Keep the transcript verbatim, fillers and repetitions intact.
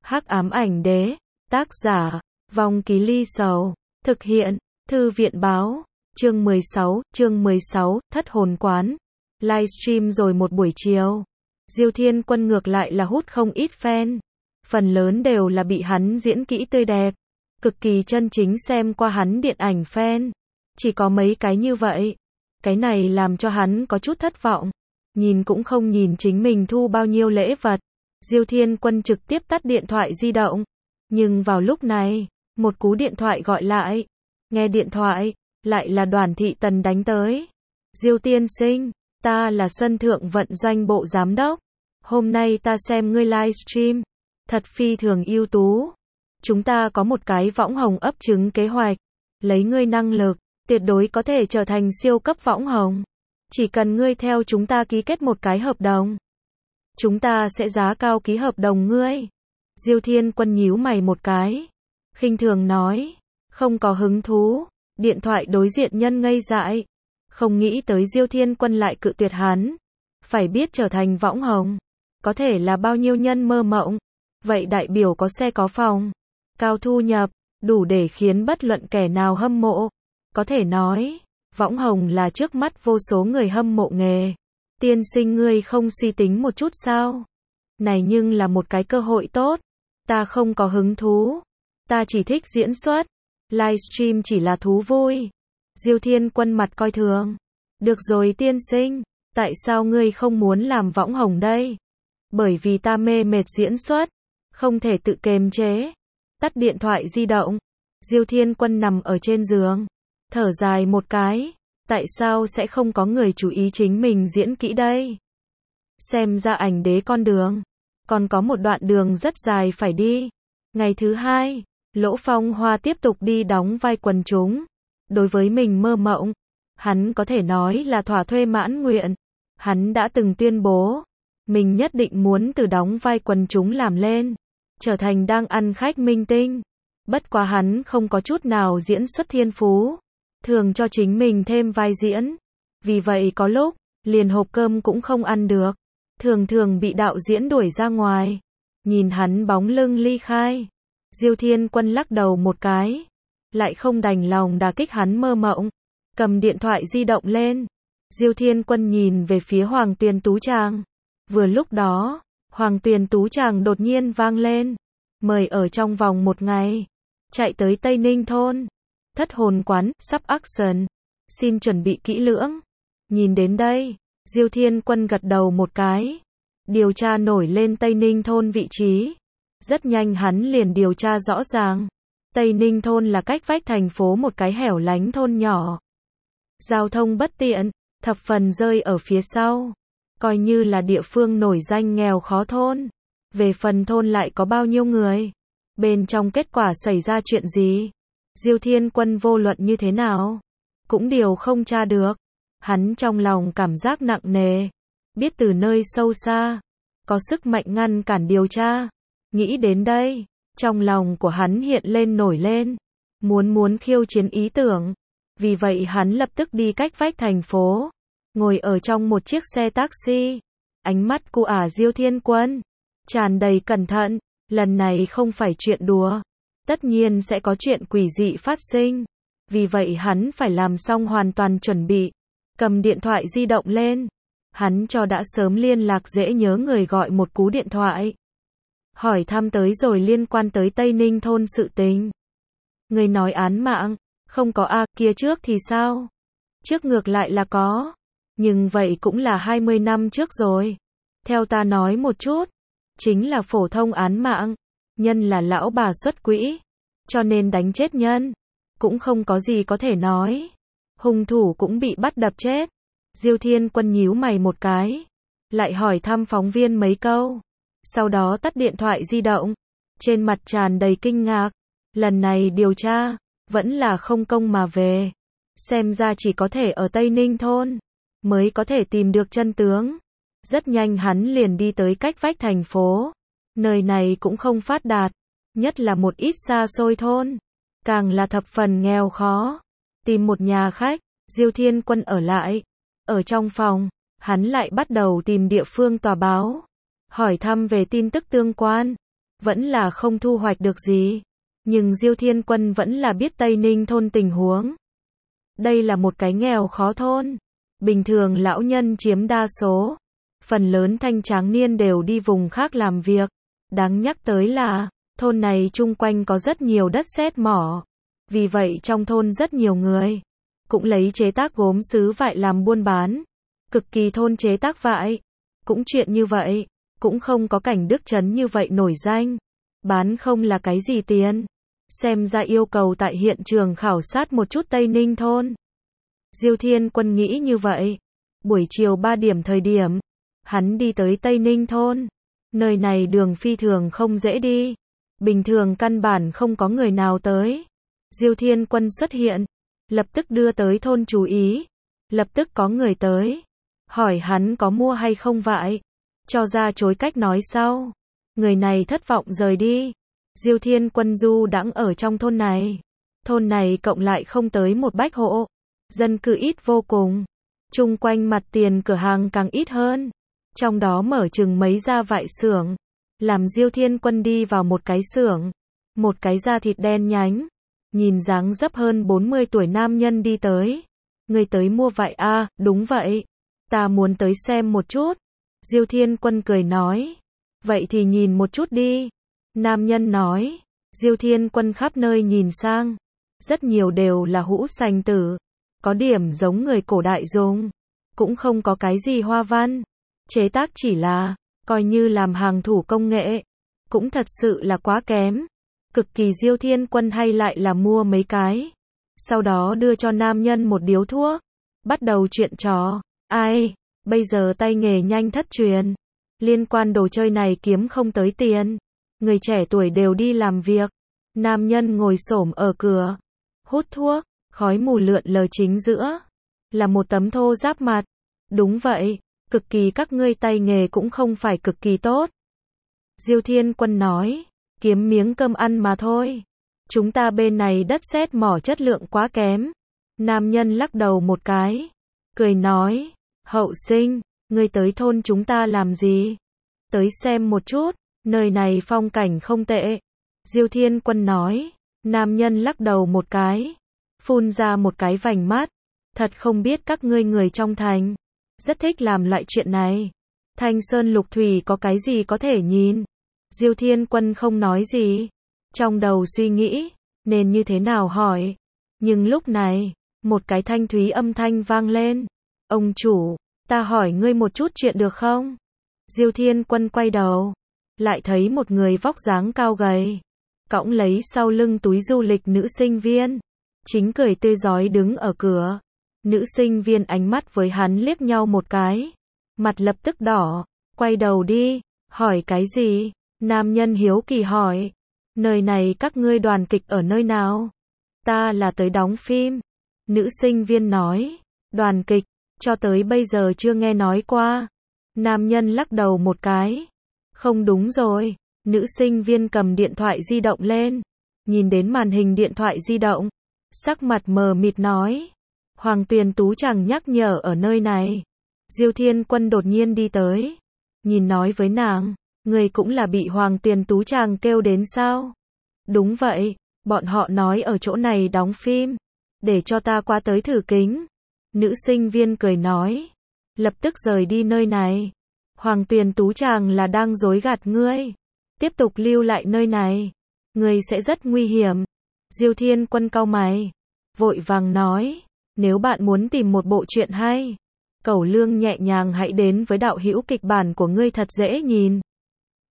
Hắc ám ảnh đế, tác giả, Vong Ký Ly Sầu, thực hiện, Thư viện báo, chương mười sáu, chương mười sáu, thất hồn quán. Livestream rồi một buổi chiều. Diêu Thiên Quân ngược lại là hút không ít fan. Phần lớn đều là bị hắn diễn kỹ tươi đẹp. Cực kỳ chân chính xem qua hắn điện ảnh fan. Chỉ có mấy cái như vậy. Cái này làm cho hắn có chút thất vọng. Nhìn cũng không nhìn chính mình thu bao nhiêu lễ vật. Diêu Thiên Quân trực tiếp tắt điện thoại di động. Nhưng vào lúc này, một cú điện thoại gọi lại. Nghe điện thoại, lại là Đoàn Thị Tần đánh tới. Diêu tiên sinh, ta là sân thượng vận doanh bộ giám đốc. Hôm nay ta xem ngươi livestream. Thật phi thường ưu tú. Chúng ta có một cái võng hồng ấp trứng kế hoạch. Lấy ngươi năng lực, tuyệt đối có thể trở thành siêu cấp võng hồng. Chỉ cần ngươi theo chúng ta ký kết một cái hợp đồng. Chúng ta sẽ giá cao ký hợp đồng ngươi. Diêu Thiên Quân nhíu mày một cái. Khinh thường nói. Không có hứng thú. Điện thoại đối diện nhân ngây dại. Không nghĩ tới Diêu Thiên Quân lại cự tuyệt hắn. Phải biết trở thành võng hồng. Có thể là bao nhiêu nhân mơ mộng. Vậy đại biểu có xe có phòng. Cao thu nhập. Đủ để khiến bất luận kẻ nào hâm mộ. Có thể nói. Võng hồng là trước mắt vô số người hâm mộ nghề. Tiên sinh ngươi không suy tính một chút sao? Này nhưng là một cái cơ hội tốt. Ta không có hứng thú. Ta chỉ thích diễn xuất. Livestream chỉ là thú vui. Diêu Thiên Quân mặt coi thường. Được rồi tiên sinh. Tại sao ngươi không muốn làm võng hồng đây? Bởi vì ta mê mệt diễn xuất. Không thể tự kiềm chế. Tắt điện thoại di động. Diêu Thiên Quân nằm ở trên giường. Thở dài một cái. Tại sao sẽ không có người chú ý chính mình diễn kỹ đây? Xem ra ảnh đế con đường. Còn có một đoạn đường rất dài phải đi. Ngày thứ hai, Lỗ Phong Hoa tiếp tục đi đóng vai quần chúng. Đối với mình mơ mộng, hắn có thể nói là thỏa thuê mãn nguyện. Hắn đã từng tuyên bố, mình nhất định muốn từ đóng vai quần chúng làm lên, trở thành đang ăn khách minh tinh. Bất quá hắn không có chút nào diễn xuất thiên phú. Thường cho chính mình thêm vai diễn. Vì vậy có lúc, liền hộp cơm cũng không ăn được. Thường thường bị đạo diễn đuổi ra ngoài. Nhìn hắn bóng lưng ly khai. Diêu Thiên Quân lắc đầu một cái. Lại không đành lòng đả kích hắn mơ mộng. Cầm điện thoại di động lên. Diêu Thiên Quân nhìn về phía Hoàng Tuyền Tú Tràng. Vừa lúc đó, Hoàng Tuyền Tú Tràng đột nhiên vang lên. Mời ở trong vòng một ngày. Chạy tới Tây Ninh thôn. Thất hồn quán, sắp action. Xin chuẩn bị kỹ lưỡng. Nhìn đến đây, Diêu Thiên Quân gật đầu một cái. Điều tra nổi lên Tây Ninh thôn vị trí. Rất nhanh hắn liền điều tra rõ ràng. Tây Ninh thôn là cách vách thành phố một cái hẻo lánh thôn nhỏ. Giao thông bất tiện, thập phần rơi ở phía sau. Coi như là địa phương nổi danh nghèo khó thôn. Về phần thôn lại có bao nhiêu người? Bên trong kết quả xảy ra chuyện gì? Diêu Thiên Quân vô luận như thế nào? Cũng điều không tra được. Hắn trong lòng cảm giác nặng nề. Biết từ nơi sâu xa. Có sức mạnh ngăn cản điều tra. Nghĩ đến đây. Trong lòng của hắn hiện lên nổi lên. Muốn muốn khiêu chiến ý tưởng. Vì vậy hắn lập tức đi cách vách thành phố. Ngồi ở trong một chiếc xe taxi. Ánh mắt của ả Diêu Thiên Quân. Tràn đầy cẩn thận. Lần này không phải chuyện đùa. Tất nhiên sẽ có chuyện quỷ dị phát sinh. Vì vậy hắn phải làm xong hoàn toàn chuẩn bị. Cầm điện thoại di động lên. Hắn cho đã sớm liên lạc dễ nhớ người gọi một cú điện thoại. Hỏi thăm tới rồi liên quan tới Tây Ninh thôn sự tình. Người nói án mạng. Không có a, kia trước thì sao? Trước ngược lại là có. Nhưng vậy cũng là hai mươi năm trước rồi. Theo ta nói một chút. Chính là phổ thông án mạng. Nhân là lão bà xuất quỹ. Cho nên đánh chết nhân. Cũng không có gì có thể nói. Hung thủ cũng bị bắt đập chết. Diêu Thiên Quân nhíu mày một cái. Lại hỏi thăm phóng viên mấy câu. Sau đó tắt điện thoại di động. Trên mặt tràn đầy kinh ngạc. Lần này điều tra. Vẫn là không công mà về. Xem ra chỉ có thể ở Tây Ninh thôn. Mới có thể tìm được chân tướng. Rất nhanh hắn liền đi tới cách vách thành phố. Nơi này cũng không phát đạt. Nhất là một ít xa xôi thôn. Càng là thập phần nghèo khó. Tìm một nhà khách. Diêu Thiên Quân ở lại. Ở trong phòng. Hắn lại bắt đầu tìm địa phương tòa báo. Hỏi thăm về tin tức tương quan. vẫn là không thu hoạch được gì. Nhưng Diêu Thiên Quân vẫn là biết Tây Ninh thôn tình huống. Đây là một cái nghèo khó thôn. Bình thường lão nhân chiếm đa số. Phần lớn thanh tráng niên đều đi vùng khác làm việc. Đáng nhắc tới là, thôn này chung quanh có rất nhiều đất sét mỏ. Vì vậy trong thôn rất nhiều người cũng lấy chế tác gốm sứ vại làm buôn bán. Cực kỳ thôn chế tác vại. Cũng chuyện như vậy, cũng không có cảnh Đức Trấn như vậy nổi danh. Bán không là cái gì tiền. Xem ra yêu cầu tại hiện trường khảo sát một chút Tây Ninh thôn. Diêu Thiên Quân nghĩ như vậy. Buổi chiều ba điểm thời điểm, hắn đi tới Tây Ninh thôn. Nơi này đường phi thường không dễ đi. Bình thường căn bản không có người nào tới. Diêu Thiên Quân xuất hiện, lập tức đưa tới thôn chú ý. Lập tức có người tới, hỏi hắn có mua hay không vại. Cho ra chối cách nói sau. Người này thất vọng rời đi. Diêu Thiên Quân du đãng ở trong thôn này. Thôn này cộng lại không tới một bách hộ. Dân cư ít vô cùng. Chung quanh mặt tiền cửa hàng càng ít hơn. Trong đó mở chừng mấy gia vại xưởng. Làm Diêu Thiên Quân đi vào một cái xưởng. Một cái da thịt đen nhánh. Nhìn dáng dấp hơn bốn mươi tuổi nam nhân đi tới. Người tới mua vại à, đúng vậy. Ta muốn tới xem một chút. Diêu Thiên Quân cười nói. Vậy thì nhìn một chút đi. Nam nhân nói. Diêu Thiên Quân khắp nơi nhìn sang. Rất nhiều đều là hũ sành tử. Có điểm giống người cổ đại dùng. Cũng không có cái gì hoa văn. Chế tác chỉ là, coi như làm hàng thủ công nghệ. Cũng thật sự là quá kém. Cực kỳ Diêu Thiên Quân hay lại là mua mấy cái. Sau đó đưa cho nam nhân một điếu thuốc. Bắt đầu chuyện trò. Ai, bây giờ tay nghề nhanh thất truyền. Liên quan đồ chơi này kiếm không tới tiền. Người trẻ tuổi đều đi làm việc. Nam nhân ngồi xổm ở cửa. Hút thuốc, khói mù lượn lờ chính giữa. Là một tấm thô giáp mặt. Đúng vậy, cực kỳ các ngươi tay nghề cũng không phải cực kỳ tốt. Diêu Thiên Quân nói, kiếm miếng cơm ăn mà thôi. Chúng ta bên này đất sét mỏ chất lượng quá kém. Nam nhân lắc đầu một cái. Cười nói, hậu sinh, ngươi tới thôn chúng ta làm gì? Tới xem một chút, nơi này phong cảnh không tệ. Diêu Thiên Quân nói, nam nhân lắc đầu một cái. Phun ra một cái vành mắt. Thật không biết các ngươi người trong thành. Rất thích làm loại chuyện này. Thanh sơn lục thủy có cái gì có thể nhìn. Diêu Thiên Quân không nói gì. Trong đầu suy nghĩ, nên như thế nào hỏi. Nhưng lúc này, một cái thanh thúy âm thanh vang lên. Ông chủ, ta hỏi ngươi một chút chuyện được không? Diêu Thiên Quân quay đầu. Lại thấy một người vóc dáng cao gầy. Cõng lấy sau lưng túi du lịch nữ sinh viên. Chính cười tươi rói đứng ở cửa. Nữ sinh viên ánh mắt với hắn liếc nhau một cái. Mặt lập tức đỏ. Quay đầu đi. Hỏi cái gì? Nam nhân hiếu kỳ hỏi. Nơi này các ngươi đoàn kịch ở nơi nào? Ta là tới đóng phim. Nữ sinh viên nói. Đoàn kịch, cho tới bây giờ chưa nghe nói qua. Nam nhân lắc đầu một cái. Không đúng rồi. Nữ sinh viên cầm điện thoại di động lên. Nhìn đến màn hình điện thoại di động. Sắc mặt mờ mịt nói. Hoàng Tuyền Tú chẳng nhắc nhở ở nơi này. Diêu Thiên Quân đột nhiên đi tới. Nhìn nói với nàng. Người cũng là bị Hoàng Tuyền Tú chàng kêu đến sao? Đúng vậy, bọn họ nói ở chỗ này đóng phim. Để cho ta qua tới thử kính. Nữ sinh viên cười nói. Lập tức rời đi nơi này. Hoàng Tuyền Tú chàng là đang dối gạt ngươi. Tiếp tục lưu lại nơi này. Ngươi sẽ rất nguy hiểm. Diêu Thiên Quân cau mày. Vội vàng nói. Nếu bạn muốn tìm một bộ truyện hay. Cẩu lương nhẹ nhàng hãy đến với đạo hữu kịch bản của ngươi thật dễ nhìn.